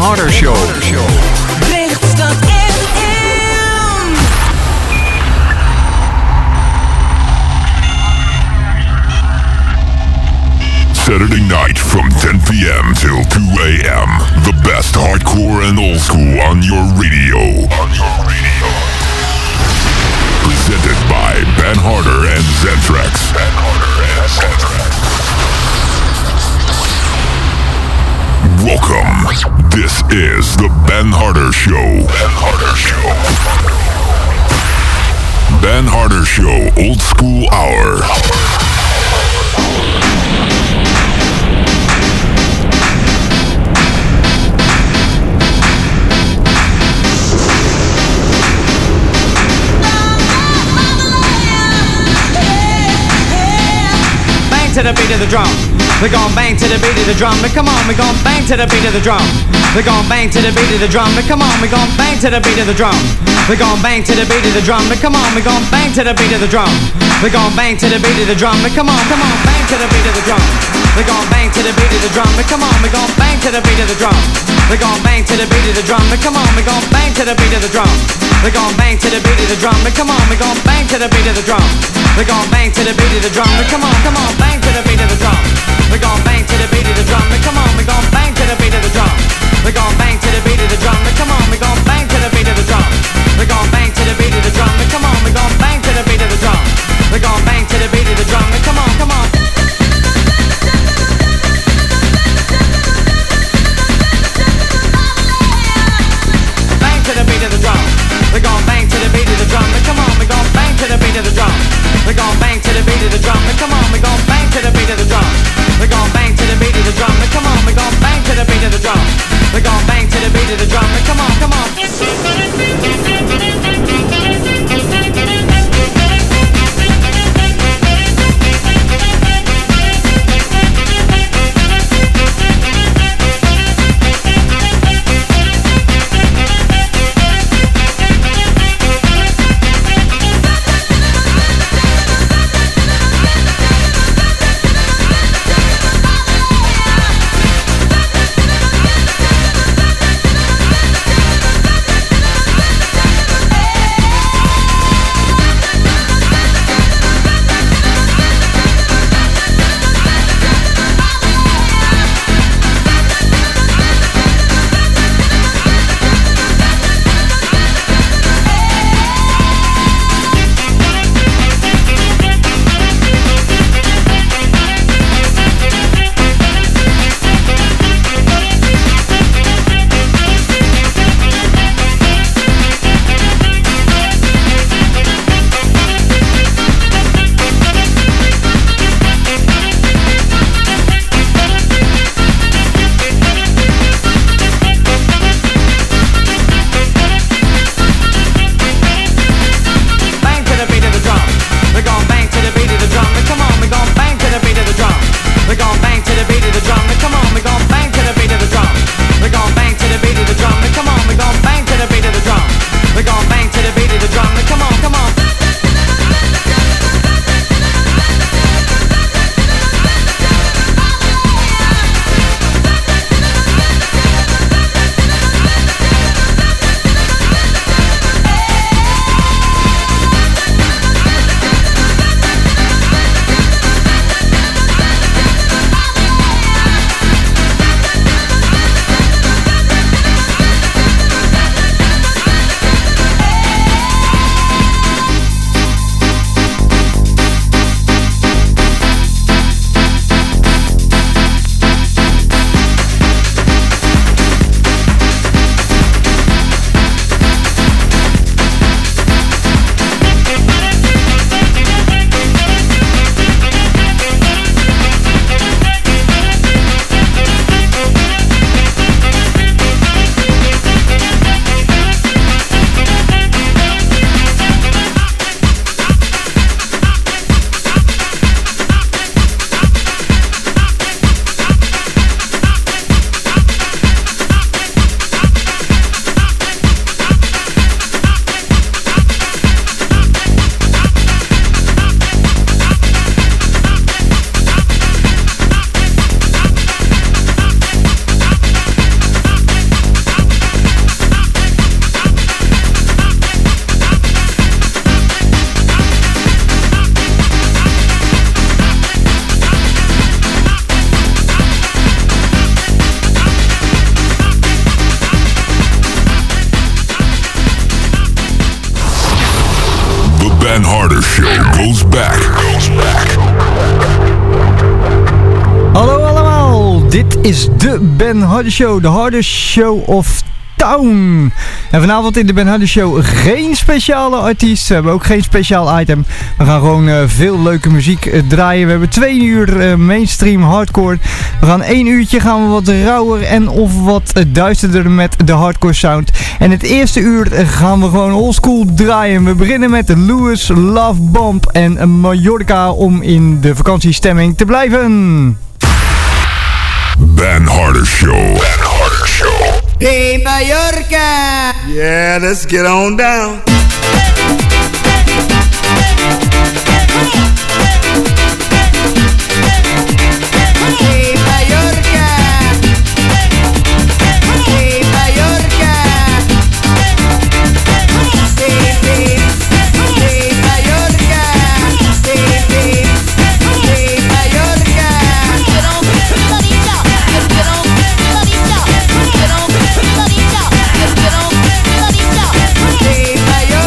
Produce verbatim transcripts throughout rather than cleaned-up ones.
Harder Show. Lichtstad F M. Saturday night from ten p.m. till two a.m. The best hardcore and old school on your radio. On your radio. Presented by Ben Harder and Zentrax. Ben Harder and Zentrax. Welcome. This is the Ben Harder Show. Ben Harder Show. Ben Harder Show Old School Hour. To the beat of the drum, we're gon' bang to the beat of the drum. But come on, we gon' bang to the beat of the drum. We're gon' bang to the beat of the drum. But come on, we gon' bang to the beat of the drum. We're gon' bang to the beat of the drum. But come on, we gon' bang to the beat of the drum. We're gon' bang to the beat of the drum. But come on, come on, bang to the beat of the drum. We're gon' bang to the beat of the drum. But come on, we gon' bang to the beat of the drum. We're gon' bang to the beat of the drum. But come on, we gon' bang to the beat of the drum. We're gon' bang to the beat of the drum. But come on, we gon' bang to the beat of the drum. We're gon' bang to the beat of the drum. But come on, come on, bang to the beat of the drum. We're gon' bang to the beat of the drum. But come on, we gon' bang to the beat of the drum. We're gon' bang to the beat of the drum. But come on, we gon' bang to the beat of the drum. We're gon' bang to the beat of the drum. But come on, we gon' bang to the beat of the drum. We're gon' bang to the beat of the drum. But come on, come on. Bang to the beat of the drum. We're gon' bang to the beat of the drum. But come on, we gon' bang to the beat of the drum. We're gon' bang to the beat of the drum. But come on, we gon' bang to the beat of the drum. We're gon' bang to the beat of the drum. But come on, we gon' bang to the beat of the drum. Dit is de Ben Hardy Show, de hardest show of town. En vanavond in de Ben Hardy Show geen speciale artiest. We hebben ook geen speciaal item. We gaan gewoon uh, veel leuke muziek uh, draaien. We hebben twee uur uh, mainstream hardcore. We gaan één uurtje gaan we wat rauwer en of wat uh, duisterder met de hardcore sound. En het eerste uur uh, gaan we gewoon oldschool draaien. We beginnen met Louis Love Bomb en Mallorca om in de vakantiestemming te blijven. Ben Harder Show. Ben Harder Show. Hey Mallorca! Yeah, let's get on down. Hey Mallorca! Hey Mallorca! Hey, hey, hey Mallorca! Hey, hey, hey Mallorca! Get on, Clarita! Get on, Clarita! Get on, Clarita! Get on, Clarita! Hey Mallorca!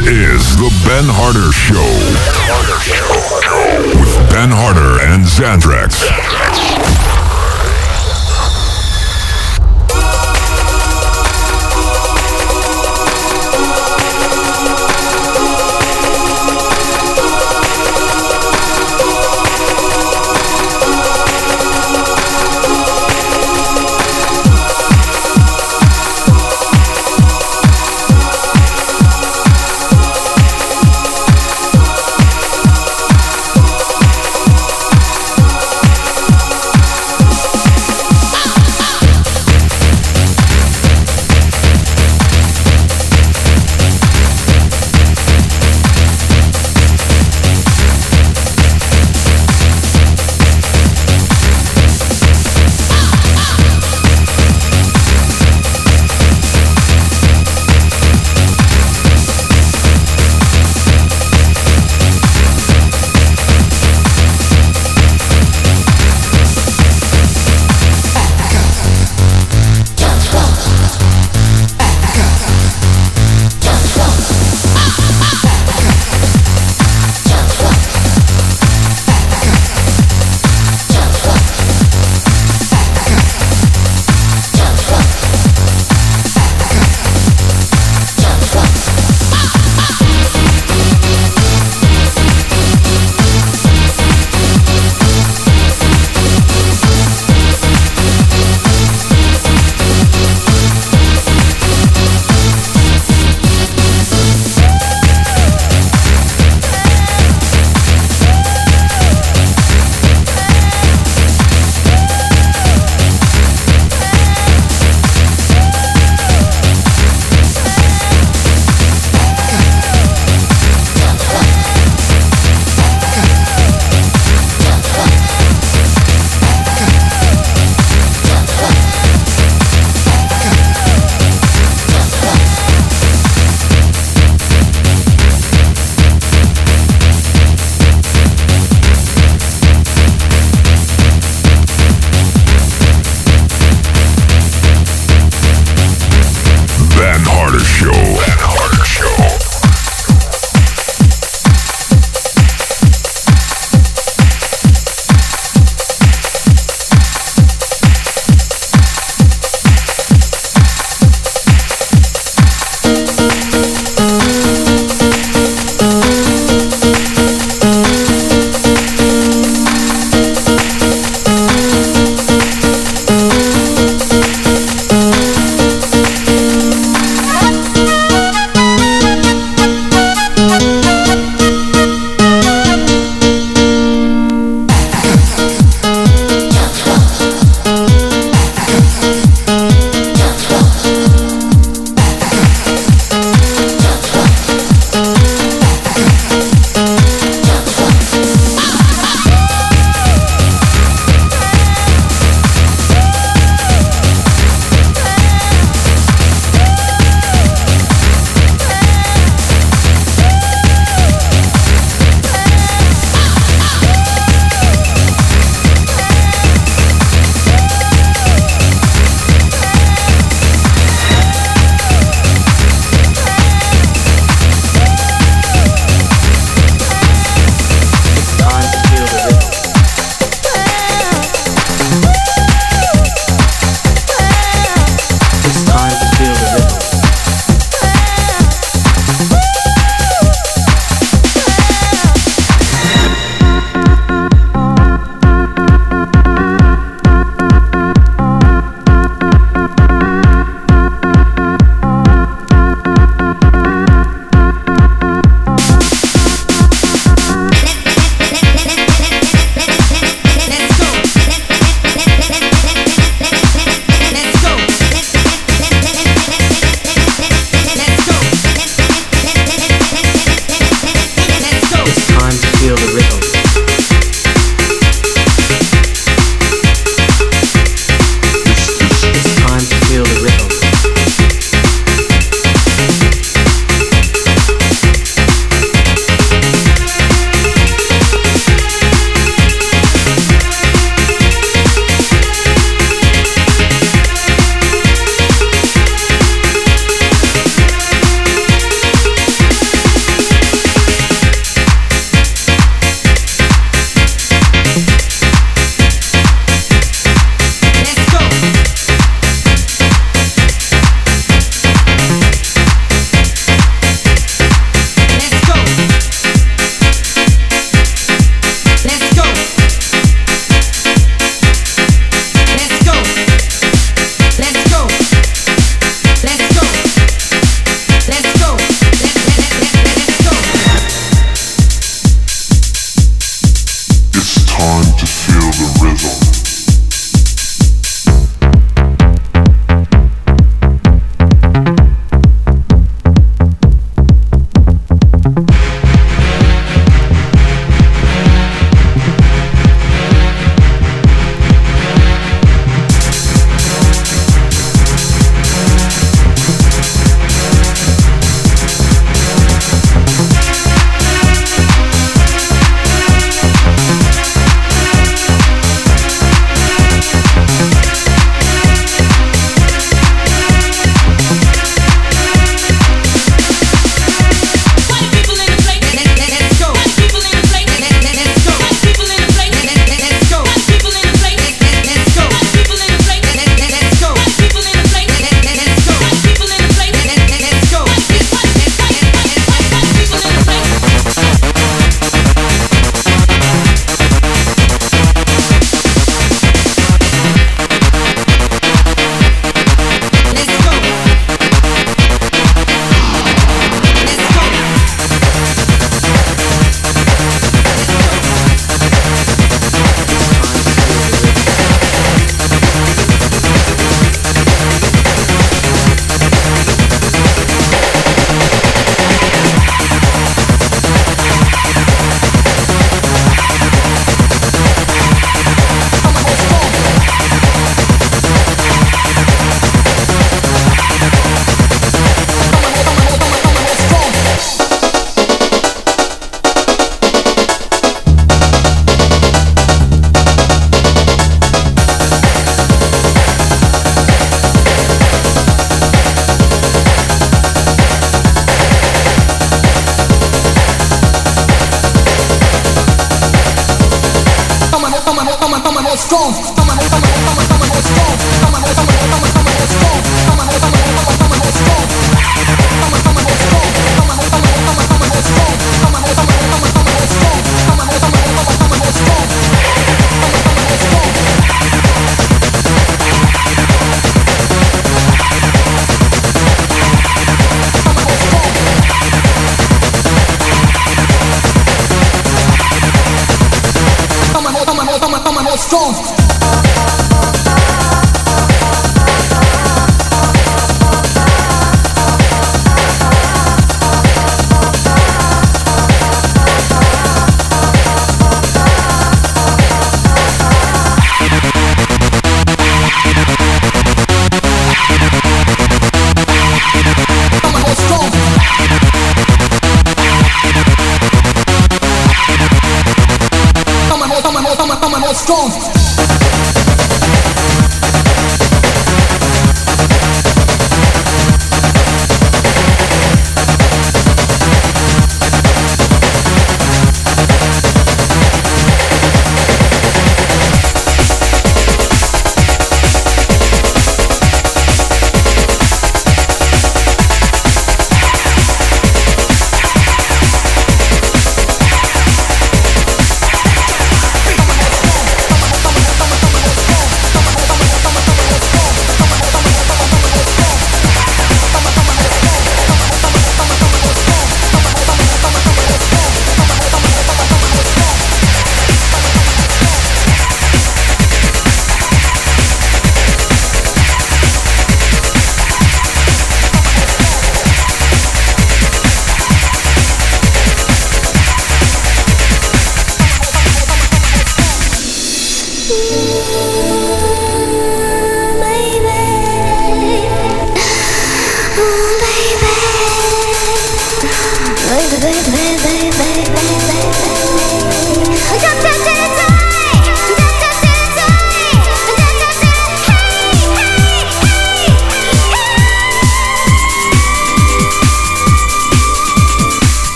is the Ben Harder Show. With Ben Harder and Xandrax.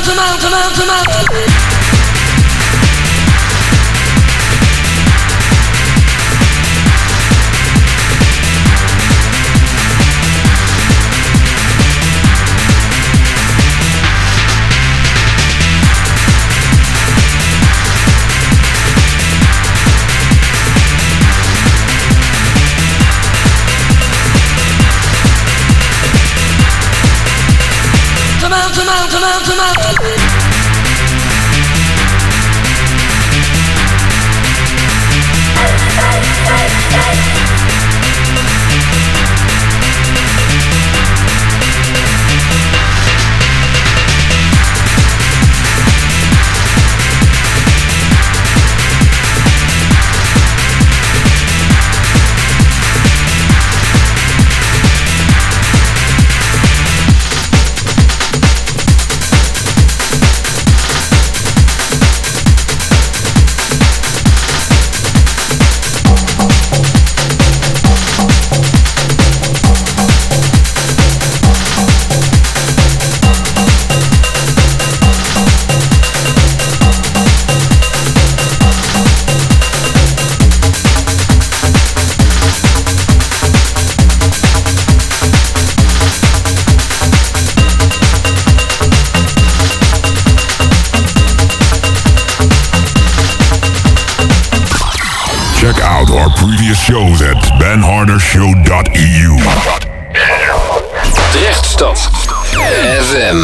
come on, come on, come on. Come on, come on, come on, come on. Check out our previous shows at ben harder show dot e u. Drechtstad F M.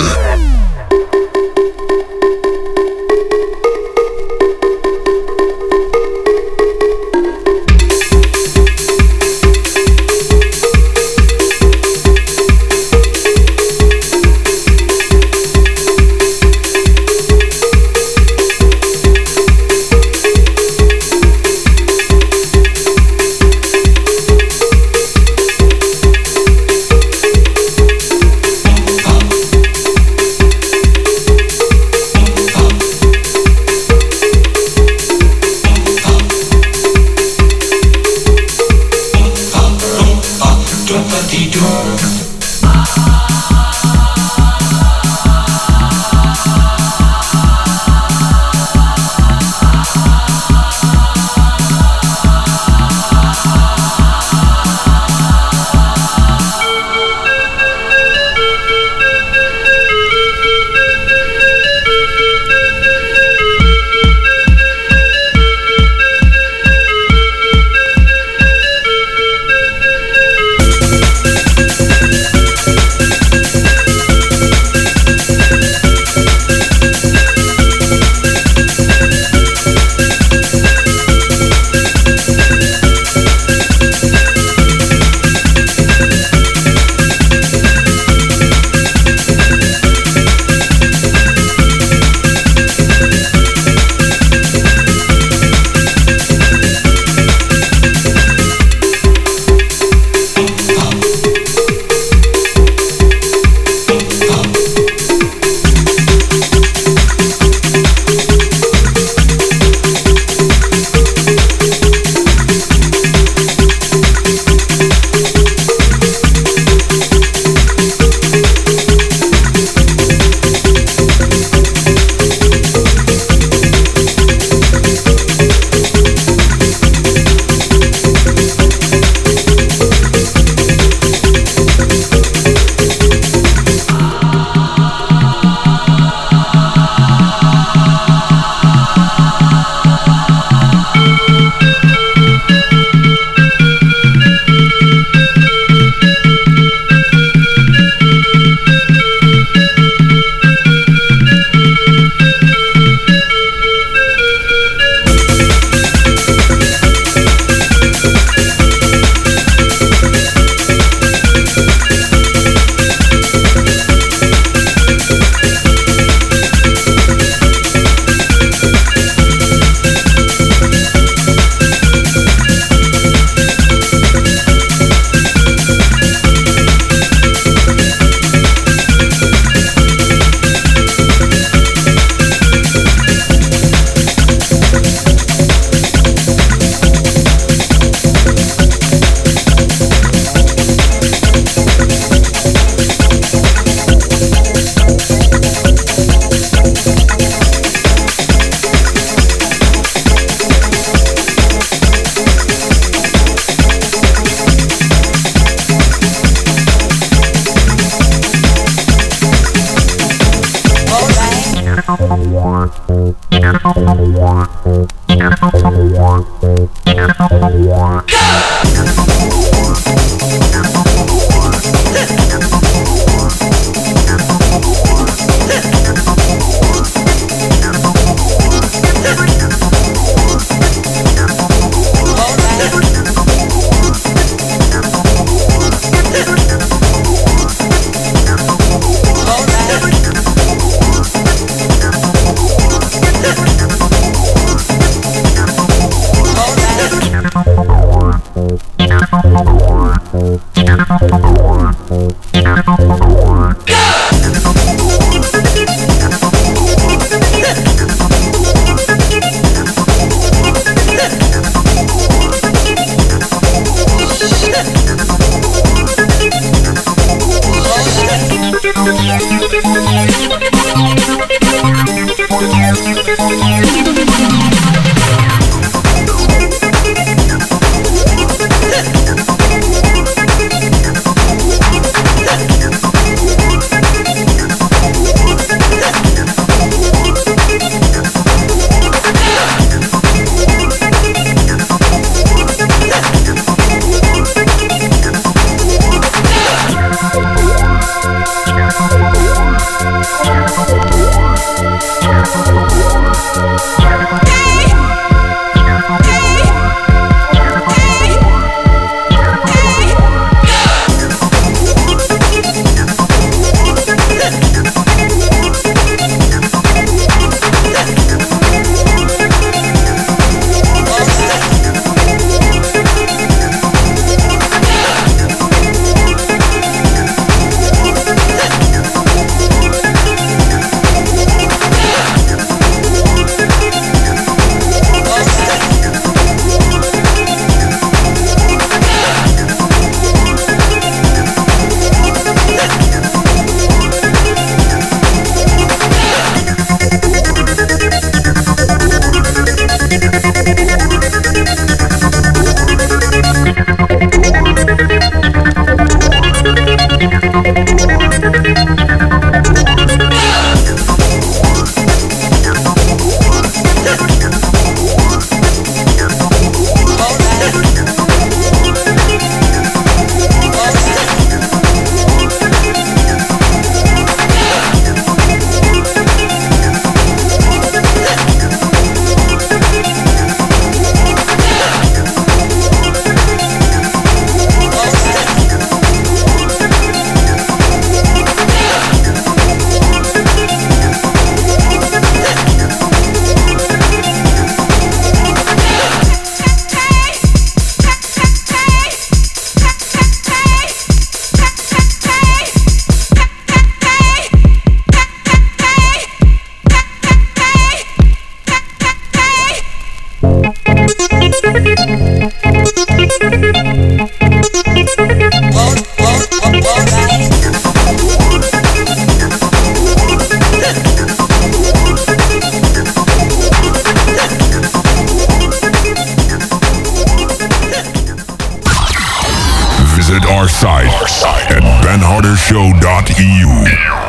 Visit our site at ben harder show dot e u.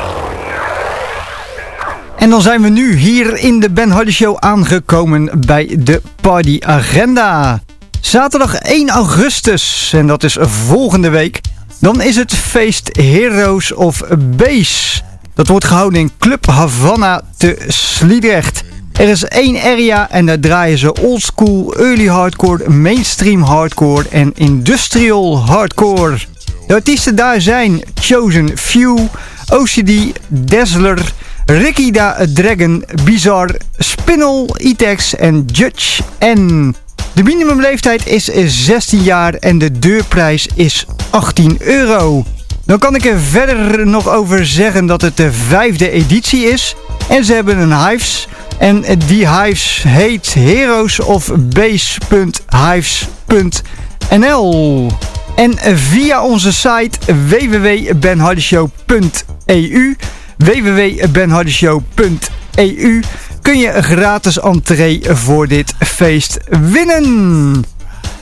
En dan zijn we nu hier in de Ben Harder Show aangekomen bij de Party Agenda. Zaterdag één augustus, en dat is volgende week, dan is het feest Heroes of Bass. Dat wordt gehouden in Club Havana te Sliedrecht. Er is één area en daar draaien ze oldschool, early hardcore, mainstream hardcore en industrial hardcore. De artiesten daar zijn Chosen Few, O C D, Dazzler, Ricky da Dragon, Bizarre, Spinel, E-Tex en Judge N. De minimumleeftijd is zestien jaar en de deurprijs is achttien euro. Dan kan ik er verder nog over zeggen dat het de vijfde editie is. En ze hebben een Hives. En die Hives heet heroes of bass punt hives punt n l. En via onze site w w w punt ben harder show punt e u w w w punt ben harder show punt e u kun je een gratis entree voor dit feest winnen.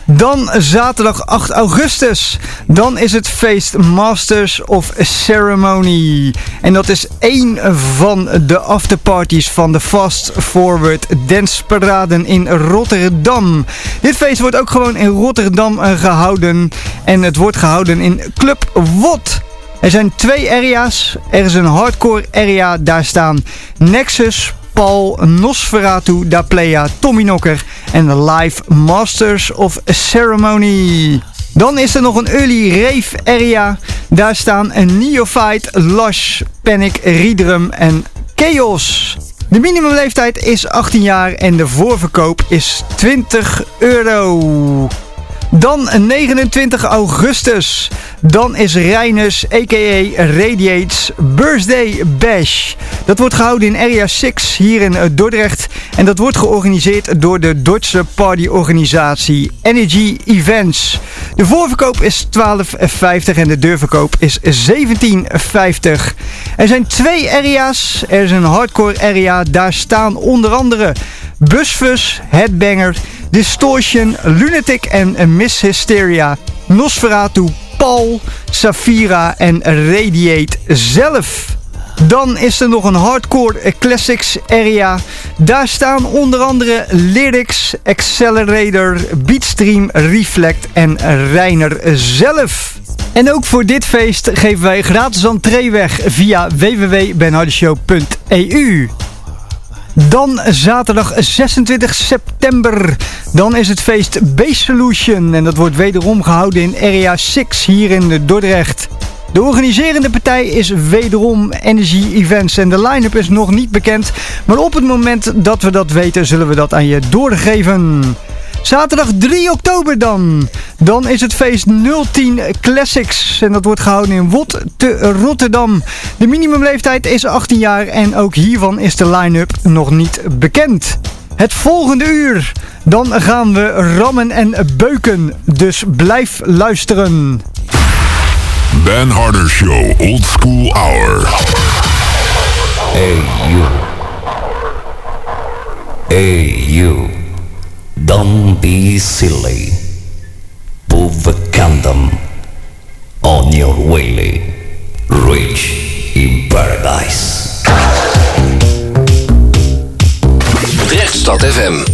Dan zaterdag acht augustus. Dan is het feest Masters of Ceremony. En dat is één van de afterparties van de Fast Forward Dance Parade in Rotterdam. Dit feest wordt ook gewoon in Rotterdam gehouden. En het wordt gehouden in Club W O T. Er zijn twee area's. Er is een hardcore area. Daar staan Nexus, Paul, Nosferatu, Da Playa, Tommy Knocker en Live Masters of Ceremony. Dan is er nog een early rave area. Daar staan een Neophyte, Lush, Panic, Redrum en Chaos. De minimumleeftijd is achttien jaar en de voorverkoop is twintig euro. Dan negenentwintig augustus. Dan is Reiners, a k a. Radiates Birthday Bash. Dat wordt gehouden in Area zes hier in Dordrecht. En dat wordt georganiseerd door de Duitse partyorganisatie Energy Events. De voorverkoop is twaalf vijftig en de deurverkoop is zeventien vijftig. Er zijn twee area's. Er is een hardcore area. Daar staan onder andere Busfus, Headbanger, Distortion, Lunatic en Miss Hysteria, Nosferatu, Paul, Safira en Radiate zelf. Dan is er nog een hardcore classics area. Daar staan onder andere Lyrics, Accelerator, Beatstream, Reflect en Reiner zelf. En ook voor dit feest geven wij gratis entree weg via w w w punt ben harde show punt e u. Dan zaterdag zesentwintig september. Dan is het feest Bass Solution. En dat wordt wederom gehouden in Area zes hier in Dordrecht. De organiserende partij is wederom Energy Events. En de line-up is nog niet bekend. Maar op het moment dat we dat weten, zullen we dat aan je doorgeven. Zaterdag drie oktober dan. Dan is het feest nul tien Classics. En dat wordt gehouden in W O T te Rotterdam. De minimumleeftijd is achttien jaar. En ook hiervan is de line-up nog niet bekend. Het volgende uur. Dan gaan we rammen en beuken. Dus blijf luisteren. Ben Harder Show Old School Hour. Hey you. Hey you. Don't be silly. Put the condom on your willy. Rich in paradise. Drechtstad F M.